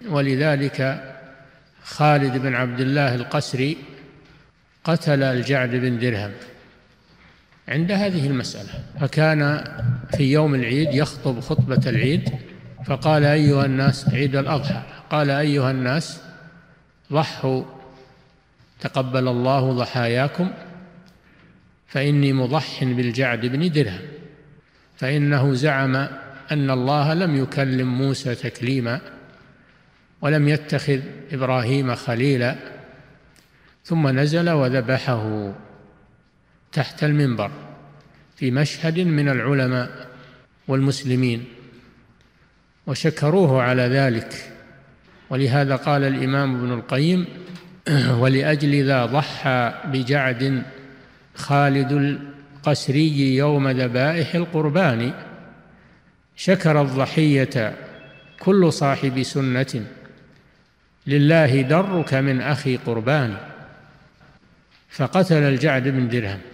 ولذلك خالد بن عبد الله القسري قتل الجعد بن درهم عند هذه المسألة. فكان في يوم العيد يخطب خطبة العيد فقال أيها الناس، عيد الأضحى، قال أيها الناس ضحوا تقبل الله ضحاياكم فإني مضح بالجعد بن درهم، فإنه زعم أن الله لم يكلم موسى تكليما ولم يتخذ إبراهيم خليلا، ثم نزل وذبحه تحت المنبر في مشهد من العلماء والمسلمين وشكروه على ذلك. ولهذا قال الإمام ابن القيم ولأجل ذا ضحى بجعد خالد القسري يوم ذبائح القربان، شكر الضحية كل صاحب سنة، لله درك من أخي قربان. فقتل الجعد بن درهم